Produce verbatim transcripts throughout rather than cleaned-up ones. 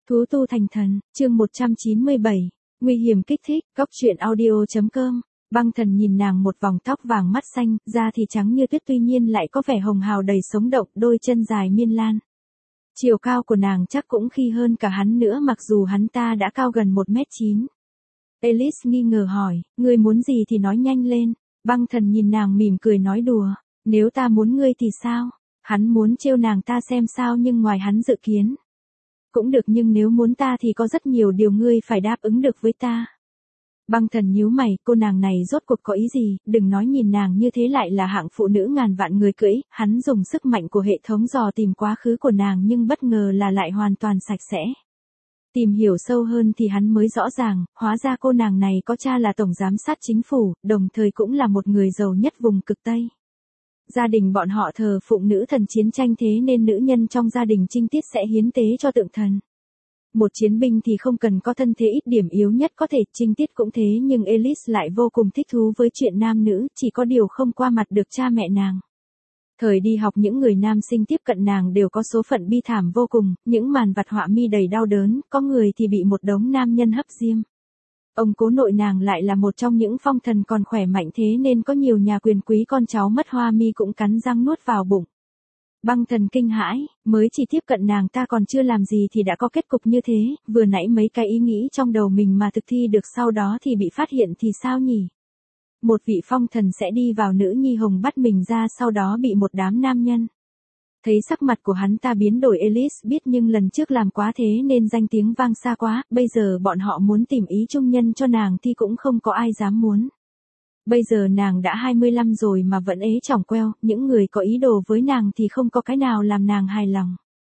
Thú tu thành thần, chương một trăm chín mươi bảy, nguy hiểm kích thích, góc truyện audio.com. Băng Thần nhìn nàng một vòng tóc vàng mắt xanh, da thì trắng như tuyết tuy nhiên lại có vẻ hồng hào đầy sống động, đôi chân dài miên lan. Chiều cao của nàng chắc cũng khi hơn cả hắn nữa mặc dù hắn ta đã cao gần một mét chín. Alice nghi ngờ hỏi, ngươi muốn gì thì nói nhanh lên. Băng Thần nhìn nàng mỉm cười nói đùa, nếu ta muốn ngươi thì sao? Hắn muốn trêu nàng ta xem sao nhưng ngoài hắn dự kiến. Cũng được nhưng nếu muốn ta thì có rất nhiều điều ngươi phải đáp ứng được với ta. Băng Thần nhíu mày, cô nàng này rốt cuộc có ý gì, đừng nói nhìn nàng như thế lại là hạng phụ nữ ngàn vạn người cưỡi, hắn dùng sức mạnh của hệ thống dò tìm quá khứ của nàng nhưng bất ngờ là lại hoàn toàn sạch sẽ. Tìm hiểu sâu hơn thì hắn mới rõ ràng, hóa ra cô nàng này có cha là tổng giám sát chính phủ, đồng thời cũng là một người giàu nhất vùng cực Tây. Gia đình bọn họ thờ phụng nữ thần chiến tranh thế nên nữ nhân trong gia đình trinh tiết sẽ hiến tế cho tượng thần. Một chiến binh thì không cần có thân thế ít điểm yếu nhất có thể trinh tiết cũng thế nhưng Alice lại vô cùng thích thú với chuyện nam nữ, chỉ có điều không qua mặt được cha mẹ nàng. Thời đi học những người nam sinh tiếp cận nàng đều có số phận bi thảm vô cùng, những màn vặt họa mi đầy đau đớn, có người thì bị một đống nam nhân hấp diêm. Ông cố nội nàng lại là một trong những phong thần còn khỏe mạnh thế nên có nhiều nhà quyền quý con cháu mất hoa mi cũng cắn răng nuốt vào bụng. Băng Thần kinh hãi, mới chỉ tiếp cận nàng ta còn chưa làm gì thì đã có kết cục như thế, vừa nãy mấy cái ý nghĩ trong đầu mình mà thực thi được sau đó thì bị phát hiện thì sao nhỉ? Một vị phong thần sẽ đi vào nữ nhi hồng bắt mình ra sau đó bị một đám nam nhân. Thấy sắc mặt của hắn ta biến đổi Alice biết nhưng lần trước làm quá thế nên danh tiếng vang xa quá, bây giờ bọn họ muốn tìm ý trung nhân cho nàng thì cũng không có ai dám muốn. Bây giờ nàng đã hai mươi lăm rồi mà vẫn ế chỏng queo, những người có ý đồ với nàng thì không có cái nào làm nàng hài lòng.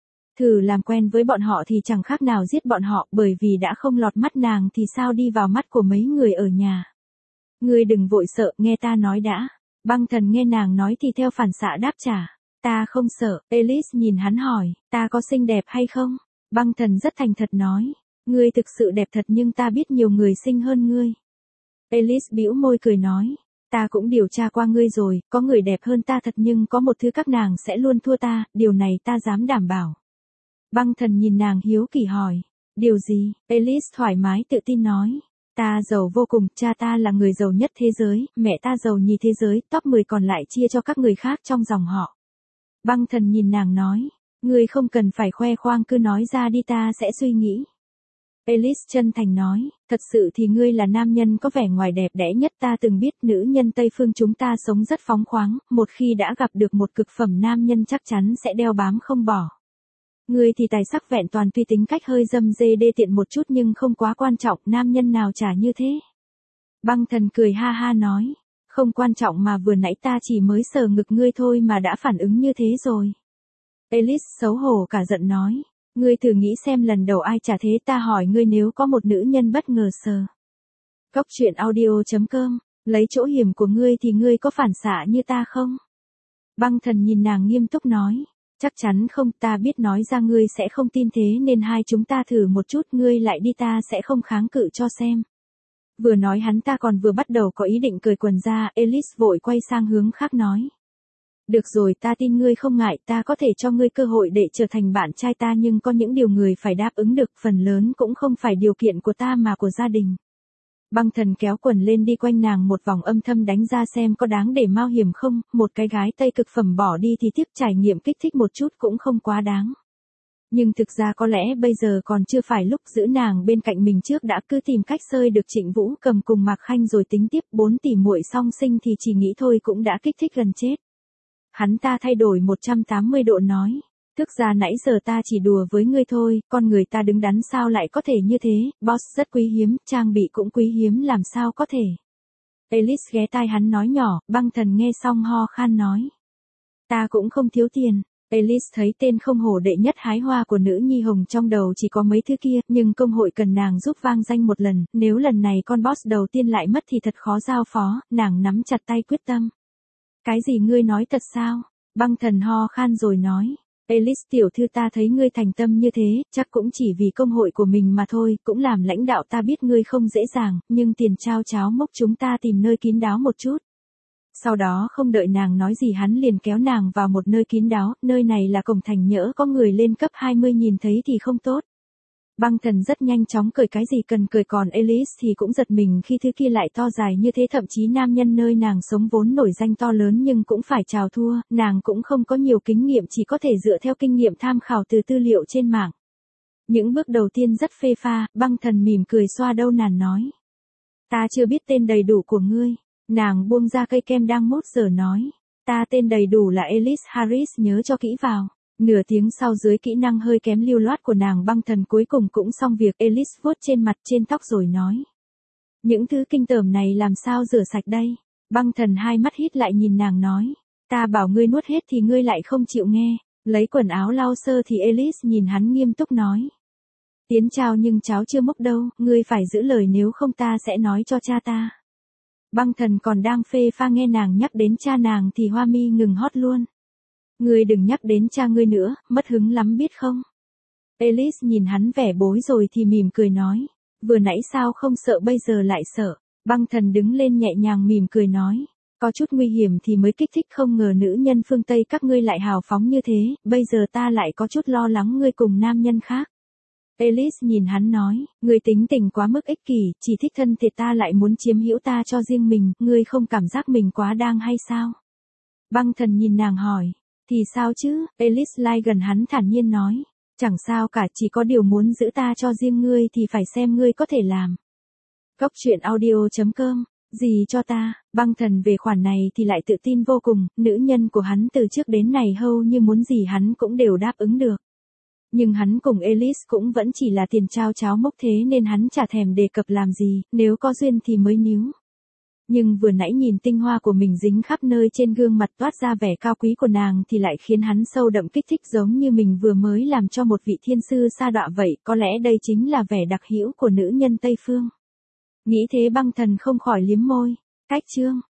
Thử làm quen với bọn họ thì chẳng khác nào giết bọn họ bởi vì đã không lọt mắt nàng thì sao đi vào mắt của mấy người ở nhà. Ngươi đừng vội sợ, nghe ta nói đã. Băng Thần nghe nàng nói thì theo phản xạ đáp trả. Ta không sợ, Alice nhìn hắn hỏi, ta có xinh đẹp hay không? Băng Thần rất thành thật nói, ngươi thực sự đẹp thật nhưng ta biết nhiều người xinh hơn ngươi. Alice bĩu môi cười nói, ta cũng điều tra qua ngươi rồi, có người đẹp hơn ta thật nhưng có một thứ các nàng sẽ luôn thua ta, điều này ta dám đảm bảo. Băng Thần nhìn nàng hiếu kỳ hỏi, điều gì? Alice thoải mái tự tin nói, ta giàu vô cùng, cha ta là người giàu nhất thế giới, mẹ ta giàu nhì thế giới, top mười còn lại chia cho các người khác trong dòng họ. Băng Thần nhìn nàng nói, ngươi không cần phải khoe khoang cứ nói ra đi ta sẽ suy nghĩ. Alice chân thành nói, thật sự thì ngươi là nam nhân có vẻ ngoài đẹp đẽ nhất ta từng biết, nữ nhân Tây phương chúng ta sống rất phóng khoáng, một khi đã gặp được một cực phẩm nam nhân chắc chắn sẽ đeo bám không bỏ. Ngươi thì tài sắc vẹn toàn tuy tính cách hơi dâm dê đê tiện một chút nhưng không quá quan trọng, nam nhân nào chả như thế. Băng Thần cười ha ha nói, không quan trọng mà vừa nãy ta chỉ mới sờ ngực ngươi thôi mà đã phản ứng như thế rồi. Alice xấu hổ cả giận nói, ngươi thử nghĩ xem lần đầu ai trả thế ta hỏi ngươi nếu có một nữ nhân bất ngờ sờ. Góc truyện audio.com, lấy chỗ hiểm của ngươi thì ngươi có phản xạ như ta không? Băng Thần nhìn nàng nghiêm túc nói, chắc chắn không, ta biết nói ra ngươi sẽ không tin thế nên hai chúng ta thử một chút, ngươi lại đi ta sẽ không kháng cự cho xem. Vừa nói hắn ta còn vừa bắt đầu có ý định cởi quần ra, Alice vội quay sang hướng khác nói. Được rồi ta tin ngươi không ngại, ta có thể cho ngươi cơ hội để trở thành bạn trai ta nhưng có những điều người phải đáp ứng được, phần lớn cũng không phải điều kiện của ta mà của gia đình. Băng Thần kéo quần lên đi quanh nàng một vòng âm thầm đánh ra xem có đáng để mạo hiểm không, một cái gái Tây cực phẩm bỏ đi thì tiếc, trải nghiệm kích thích một chút cũng không quá đáng. Nhưng thực ra có lẽ bây giờ còn chưa phải lúc giữ nàng bên cạnh mình trước đã, cứ tìm cách xơi được Trịnh Vũ Cầm cùng Mạc Khanh rồi tính tiếp, bốn tỷ muội song sinh thì chỉ nghĩ thôi cũng đã kích thích gần chết. Hắn ta thay đổi một trăm tám mươi độ nói, thực ra nãy giờ ta chỉ đùa với ngươi thôi, con người ta đứng đắn sao lại có thể như thế, boss rất quý hiếm, trang bị cũng quý hiếm làm sao có thể. Alice ghé tai hắn nói nhỏ, Băng Thần nghe xong ho khan nói, ta cũng không thiếu tiền. Alice thấy tên không hổ đệ nhất hái hoa của nữ nhi hồng trong đầu chỉ có mấy thứ kia, nhưng công hội cần nàng giúp vang danh một lần, nếu lần này con boss đầu tiên lại mất thì thật khó giao phó, nàng nắm chặt tay quyết tâm. Cái gì ngươi nói thật sao? Băng Thần ho khan rồi nói, Alice tiểu thư ta thấy ngươi thành tâm như thế, chắc cũng chỉ vì công hội của mình mà thôi, cũng làm lãnh đạo ta biết ngươi không dễ dàng, nhưng tiền trao cháo mốc chúng ta tìm nơi kín đáo một chút. Sau đó không đợi nàng nói gì hắn liền kéo nàng vào một nơi kín đáo, nơi này là cổng thành, nhỡ có người lên cấp hai mươi nhìn thấy thì không tốt. Băng Thần rất nhanh chóng cười cái gì cần cười, còn Alice thì cũng giật mình khi thứ kia lại to dài như thế, thậm chí nam nhân nơi nàng sống vốn nổi danh to lớn nhưng cũng phải chào thua, nàng cũng không có nhiều kinh nghiệm, chỉ có thể dựa theo kinh nghiệm tham khảo từ tư liệu trên mạng. Những bước đầu tiên rất phê pha, Băng Thần mỉm cười xoa đâu nàng nói. Ta chưa biết tên đầy đủ của ngươi. Nàng buông ra cây kem đang mốt giờ nói. Ta tên đầy đủ là Alice Harris, nhớ cho kỹ vào. Nửa tiếng sau dưới kỹ năng hơi kém lưu loát của nàng, Băng Thần cuối cùng cũng xong việc. Alice vuốt trên mặt trên tóc rồi nói. Những thứ kinh tởm này làm sao rửa sạch đây? Băng Thần hai mắt hít lại nhìn nàng nói. Ta bảo ngươi nuốt hết thì ngươi lại không chịu nghe. Lấy quần áo lau sơ thì Alice nhìn hắn nghiêm túc nói. Tiến trao nhưng cháo chưa mốc đâu, ngươi phải giữ lời nếu không ta sẽ nói cho cha ta. Băng Thần còn đang phê pha nghe nàng nhắc đến cha nàng thì hoa mi ngừng hót luôn. Ngươi đừng nhắc đến cha ngươi nữa, mất hứng lắm biết không? Alice nhìn hắn vẻ bối rồi thì mỉm cười nói. Vừa nãy sao không sợ bây giờ lại sợ? Băng Thần đứng lên nhẹ nhàng mỉm cười nói. Có chút nguy hiểm thì mới kích thích, không ngờ nữ nhân phương Tây các ngươi lại hào phóng như thế, bây giờ ta lại có chút lo lắng ngươi cùng nam nhân khác. Alice nhìn hắn nói, ngươi tính tình quá mức ích kỷ, chỉ thích thân thì ta lại muốn chiếm hữu ta cho riêng mình, ngươi không cảm giác mình quá đang hay sao? Băng Thần nhìn nàng hỏi, thì sao chứ? Alice lai gần hắn thản nhiên nói, chẳng sao cả, chỉ có điều muốn giữ ta cho riêng ngươi thì phải xem ngươi có thể làm. Cốc truyện audio chấm com, gì cho ta? Băng Thần về khoản này thì lại tự tin vô cùng, nữ nhân của hắn từ trước đến này hầu như muốn gì hắn cũng đều đáp ứng được. Nhưng hắn cùng Alice cũng vẫn chỉ là tiền trao cháo mốc, thế nên hắn chả thèm đề cập làm gì, nếu có duyên thì mới níu. Nhưng vừa nãy nhìn tinh hoa của mình dính khắp nơi trên gương mặt toát ra vẻ cao quý của nàng thì lại khiến hắn sâu đậm kích thích, giống như mình vừa mới làm cho một vị thiên sư sa đọa vậy, có lẽ đây chính là vẻ đặc hữu của nữ nhân Tây Phương. Nghĩ thế Băng Thần không khỏi liếm môi. Cách chương